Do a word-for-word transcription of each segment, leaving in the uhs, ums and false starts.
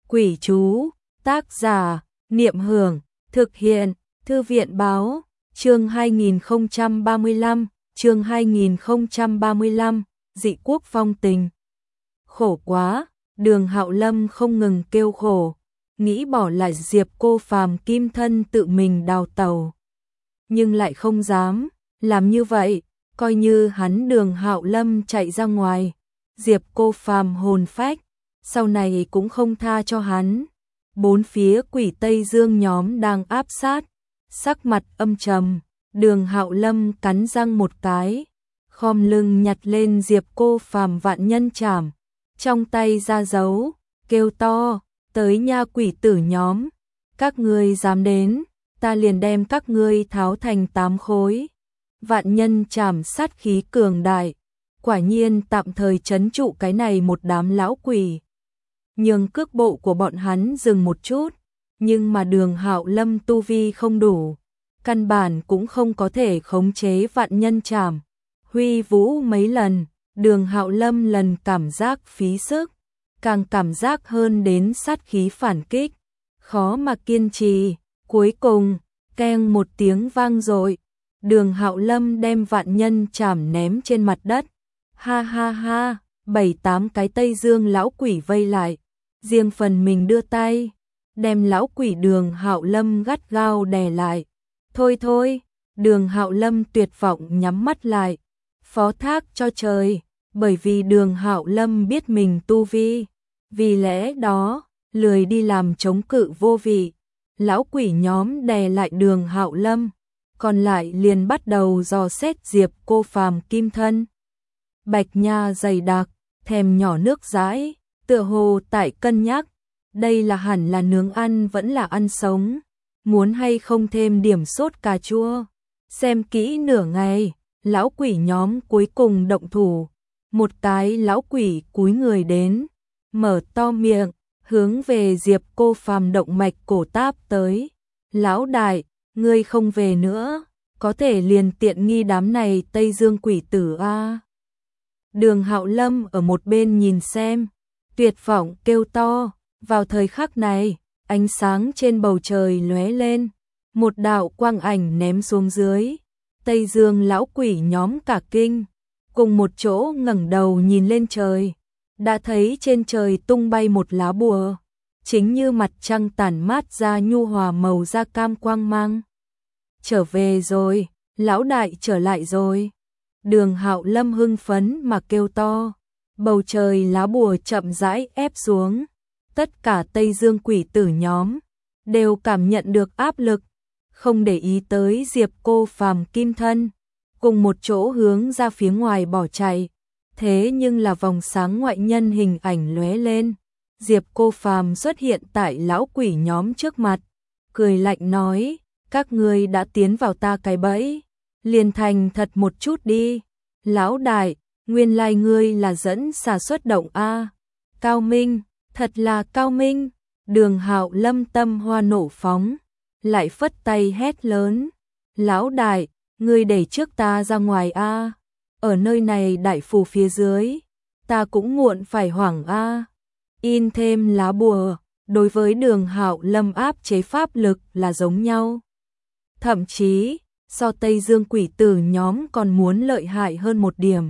Quỷ chú, tác giả, Niệm Hưởng, thực hiện, Thư viện báo, chương hai nghìn không trăm ba mươi lăm, chương hai nghìn không trăm ba mươi lăm, dị quốc phong tình. Khổ quá, Đường Hạo Lâm không ngừng kêu khổ, nghĩ bỏ lại Diệp Cô Phàm kim thân tự mình đào tẩu. Nhưng lại không dám, làm như vậy, coi như hắn Đường Hạo Lâm chạy ra ngoài, Diệp Cô Phàm hồn phách, sau này cũng không tha cho hắn. Bốn phía quỷ Tây Dương nhóm đang áp sát, sắc mặt âm trầm, Đường Hạo Lâm cắn răng một cái, khom lưng nhặt lên Diệp Cô Phàm vạn nhân trảm, trong tay ra dấu, kêu to, tới nha quỷ tử nhóm, các ngươi dám đến, ta liền đem các ngươi tháo thành tám khối. Vạn nhân trảm sát khí cường đại, quả nhiên tạm thời trấn trụ cái này một đám lão quỷ. Nhưng cước bộ của bọn hắn dừng một chút, nhưng mà Đường Hạo Lâm tu vi không đủ, căn bản cũng không có thể khống chế vạn nhân trảm. Huy vũ mấy lần, Đường Hạo Lâm lần cảm giác phí sức, càng cảm giác hơn đến sát khí phản kích, khó mà kiên trì. Cuối cùng, keng một tiếng vang dội, Đường Hạo Lâm đem vạn nhân trảm ném trên mặt đất. Ha ha ha, bảy tám cái Tây Dương lão quỷ vây lại, riêng phần mình đưa tay, đem lão quỷ Đường Hạo Lâm gắt gao đè lại. Thôi thôi, Đường Hạo Lâm tuyệt vọng nhắm mắt lại, phó thác cho trời, bởi vì Đường Hạo Lâm biết mình tu vi, vì lẽ đó, lười đi làm chống cự vô vị. Lão quỷ nhóm đè lại Đường Hạo Lâm, còn lại liền bắt đầu dò xét Diệp Cô Phàm kim thân. Bạch nha dày đặc, thèm nhỏ nước dãi, tựa hồ tại cân nhắc, đây là hẳn là nướng ăn vẫn là ăn sống, muốn hay không thêm điểm sốt cà chua. Xem kỹ nửa ngày, lão quỷ nhóm cuối cùng động thủ, một cái lão quỷ cúi người đến, mở to miệng, hướng về Diệp Cô Phàm động mạch cổ táp tới. Lão đại, ngươi không về nữa, có thể liền tiện nghi đám này Tây Dương quỷ tử a. Đường Hạo Lâm ở một bên nhìn xem, tuyệt vọng kêu to. Vào thời khắc này, ánh sáng trên bầu trời lóe lên, một đạo quang ảnh ném xuống dưới. Tây Dương lão quỷ nhóm cả kinh, cùng một chỗ ngẩng đầu nhìn lên trời, đã thấy trên trời tung bay một lá bùa, chính như mặt trăng tản mát ra nhu hòa màu da cam quang mang. Trở về rồi, lão đại trở lại rồi. Đường Hạo Lâm hưng phấn mà kêu to, bầu trời lá bùa chậm rãi ép xuống, tất cả Tây Dương quỷ tử nhóm đều cảm nhận được áp lực, không để ý tới Diệp Cô Phàm kim thân, cùng một chỗ hướng ra phía ngoài bỏ chạy. Thế nhưng là vòng sáng ngoại nhân hình ảnh lóe lên, Diệp Cô Phàm xuất hiện tại lão quỷ nhóm trước mặt, cười lạnh nói, các ngươi đã tiến vào ta cái bẫy, liền thành thật một chút đi. Lão đại, nguyên lai ngươi là dẫn xà xuất động a. Cao minh, thật là cao minh. Đường Hạo Lâm tâm hoa nổ phóng, lại phất tay hét lớn, lão đại, ngươi đẩy trước ta ra ngoài a. Ở nơi này đại phù phía dưới, ta cũng muộn phải hoảng a. In thêm lá bùa, đối với Đường Hạo Lâm áp chế pháp lực là giống nhau. Thậm chí, so Tây Dương quỷ tử nhóm còn muốn lợi hại hơn một điểm.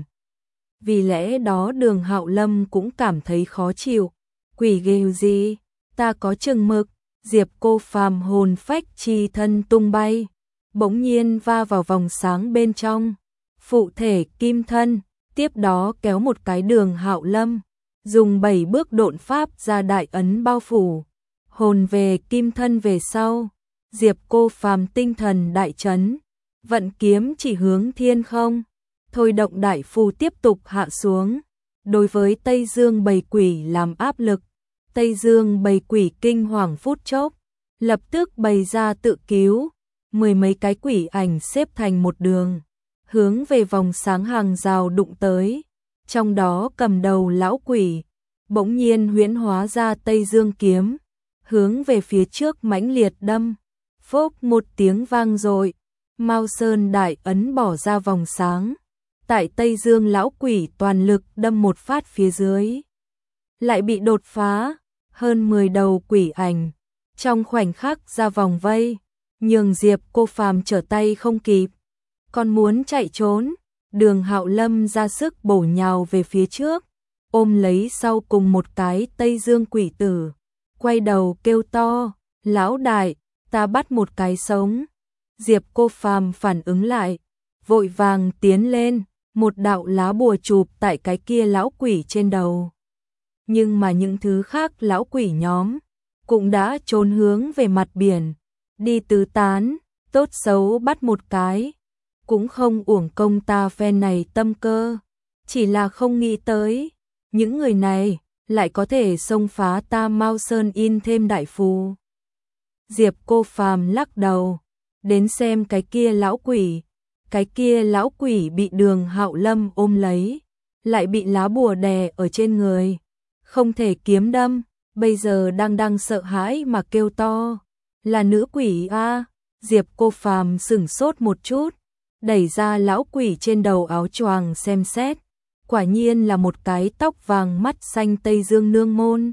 Vì lẽ đó Đường Hạo Lâm cũng cảm thấy khó chịu. Quỷ ghê gì, ta có chừng mực. Diệp Cô Phàm hồn phách chi thân tung bay, bỗng nhiên va vào vòng sáng bên trong. Phụ thể kim thân, tiếp đó kéo một cái Đường Hạo Lâm, dùng bảy bước độn pháp ra đại ấn bao phủ. Hồn về kim thân về sau, Diệp Cô Phàm tinh thần đại chấn, vận kiếm chỉ hướng thiên không, thôi động đại phù tiếp tục hạ xuống, đối với Tây Dương bầy quỷ làm áp lực. Tây Dương bầy quỷ kinh hoàng phút chốc, lập tức bày ra tự cứu, mười mấy cái quỷ ảnh xếp thành một đường, hướng về vòng sáng hàng rào đụng tới. Trong đó cầm đầu lão quỷ, bỗng nhiên huyễn hóa ra Tây Dương kiếm, hướng về phía trước mãnh liệt đâm. Phốc một tiếng vang dội, Mao Sơn đại ấn bỏ ra vòng sáng, tại Tây Dương lão quỷ toàn lực đâm một phát phía dưới, lại bị đột phá. hơn mười đầu quỷ ảnh, trong khoảnh khắc ra vòng vây, nhường Diệp Cô Phàm trở tay không kịp. Còn muốn chạy trốn, Đường Hạo Lâm ra sức bổ nhào về phía trước, ôm lấy sau cùng một cái Tây Dương quỷ tử, quay đầu kêu to, lão đại, ta bắt một cái sống. Diệp Cô Phàm phản ứng lại, vội vàng tiến lên, một đạo lá bùa chụp tại cái kia lão quỷ trên đầu. Nhưng mà những thứ khác lão quỷ nhóm cũng đã trốn hướng về mặt biển, đi tứ tán, tốt xấu bắt một cái, cũng không uổng công ta phen này tâm cơ, chỉ là không nghĩ tới, những người này lại có thể xông phá ta Mao Sơn in thêm đại phù. Diệp Cô Phàm lắc đầu, đến xem cái kia lão quỷ, cái kia lão quỷ bị Đường Hạo Lâm ôm lấy, lại bị lá bùa đè ở trên người, không thể kiếm đâm, bây giờ đang đang sợ hãi mà kêu to, là nữ quỷ a. Diệp Cô Phàm sửng sốt một chút, đẩy ra lão quỷ trên đầu áo choàng xem xét, quả nhiên là một cái tóc vàng mắt xanh Tây Dương nương môn.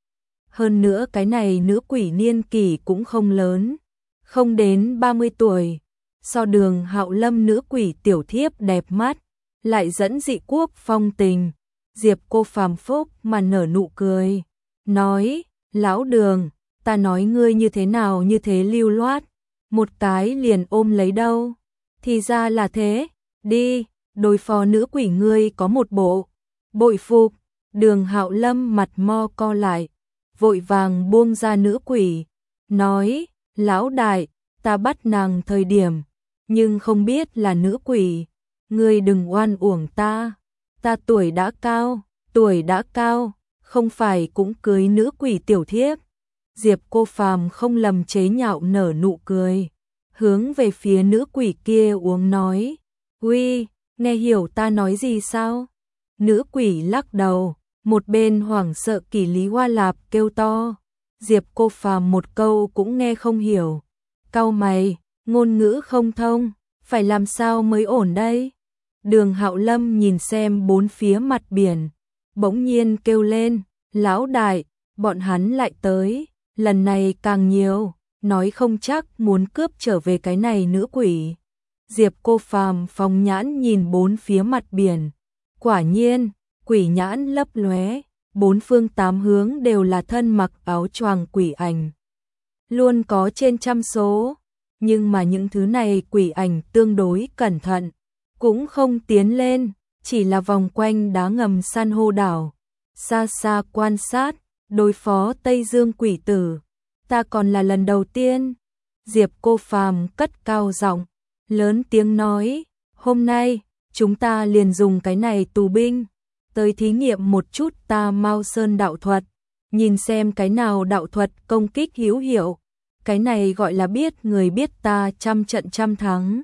Hơn nữa cái này nữ quỷ niên kỷ cũng không lớn, không đến ba mươi tuổi, so Đường Hạo Lâm nữ quỷ tiểu thiếp đẹp mắt, lại dẫn dị quốc phong tình. Diệp Cô Phàm phúc mà nở nụ cười, nói, lão Đường, ta nói ngươi như thế nào như thế lưu loát, một cái liền ôm lấy đâu, thì ra là thế, đi, đối phó nữ quỷ ngươi có một bộ, bội phục. Đường Hạo Lâm mặt mo co lại, vội vàng buông ra nữ quỷ, nói, lão đại, ta bắt nàng thời điểm, nhưng không biết là nữ quỷ, ngươi đừng oan uổng ta, ta tuổi đã cao, tuổi đã cao, không phải cũng cưới nữ quỷ tiểu thiếp. Diệp Cô Phàm không lầm chế nhạo nở nụ cười, hướng về phía nữ quỷ kia uống nói, uy, nghe hiểu ta nói gì sao? Nữ quỷ lắc đầu, một bên hoảng sợ Kỷ Lý Hoa Lạp kêu to, Diệp Cô Phàm một câu cũng nghe không hiểu, cau mày, ngôn ngữ không thông, phải làm sao mới ổn đây? Đường Hạo Lâm nhìn xem bốn phía mặt biển, bỗng nhiên kêu lên, lão đại, bọn hắn lại tới, lần này càng nhiều, nói không chắc muốn cướp trở về cái này nữ quỷ. Diệp Cô Phàm phóng nhãn nhìn bốn phía mặt biển, quả nhiên, quỷ nhãn lấp lóe, bốn phương tám hướng đều là thân mặc áo choàng quỷ ảnh. Luôn có trên trăm số, nhưng mà những thứ này quỷ ảnh tương đối cẩn thận, cũng không tiến lên, chỉ là vòng quanh đá ngầm san hô đảo, xa xa quan sát, đối phó Tây Dương quỷ tử, ta còn là lần đầu tiên. Diệp Cô Phàm cất cao giọng, lớn tiếng nói, hôm nay, chúng ta liền dùng cái này tù binh, tới thí nghiệm một chút ta Mao Sơn đạo thuật, nhìn xem cái nào đạo thuật công kích hữu hiệu, cái này gọi là biết người biết ta trăm trận trăm thắng.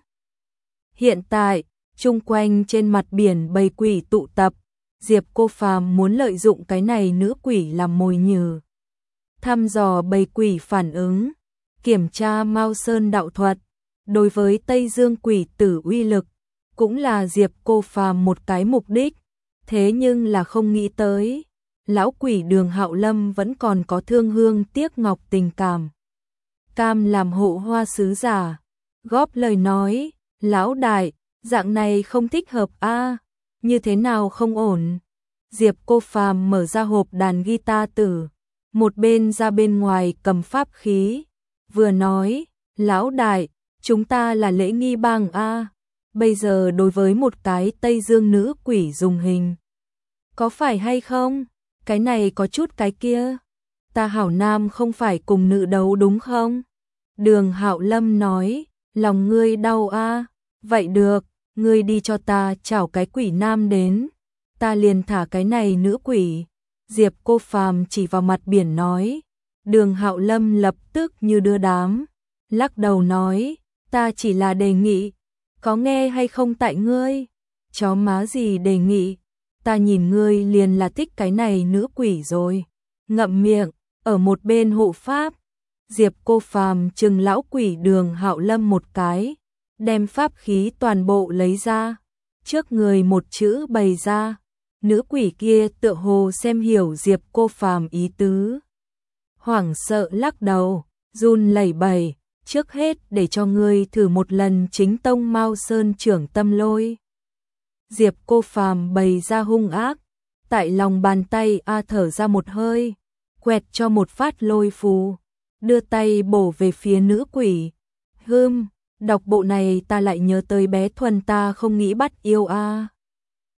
Hiện tại, chung quanh trên mặt biển bầy quỷ tụ tập, Diệp Cô Phàm muốn lợi dụng cái này nữ quỷ làm mồi nhử, thăm dò bầy quỷ phản ứng, kiểm tra Mao Sơn đạo thuật, đối với Tây Dương quỷ tử uy lực, cũng là Diệp Cô Phàm một cái mục đích, thế nhưng là không nghĩ tới, lão quỷ Đường Hạo Lâm vẫn còn có thương hương tiếc ngọc tình cảm. Cam làm hộ hoa sứ giả, góp lời nói, lão đại, dạng này không thích hợp a, như thế nào không ổn. Diệp Cô Phàm mở ra hộp đàn guitar tử, một bên ra bên ngoài cầm pháp khí, vừa nói, lão đại, chúng ta là lễ nghi bang a, bây giờ đối với một cái Tây Dương nữ quỷ dùng hình, có phải hay không? Cái này có chút cái kia, ta hảo nam không phải cùng nữ đấu đúng không? Đường Hạo Lâm nói, lòng ngươi đau a, vậy được, ngươi đi cho ta chảo cái quỷ nam đến, ta liền thả cái này nữ quỷ. Diệp Cô Phàm chỉ vào mặt biển nói, Đường Hạo Lâm lập tức như đưa đám, lắc đầu nói, ta chỉ là đề nghị, có nghe hay không tại ngươi? Chó má gì đề nghị, ta nhìn ngươi liền là thích cái này nữ quỷ rồi. Ngậm miệng, ở một bên hộ pháp, Diệp Cô Phàm trừng lão quỷ Đường Hạo Lâm một cái, đem pháp khí toàn bộ lấy ra, trước người một chữ bày ra. Nữ quỷ kia tựa hồ xem hiểu Diệp Cô Phàm ý tứ, hoảng sợ lắc đầu, run lẩy bẩy, trước hết để cho ngươi thử một lần chính tông Mao Sơn trưởng tâm lôi. Diệp Cô Phàm bày ra hung ác, tại lòng bàn tay a thở ra một hơi, quẹt cho một phát lôi phù, đưa tay bổ về phía nữ quỷ. Hừm, đọc bộ này ta lại nhớ tới bé Thuần ta không nghĩ bắt yêu a.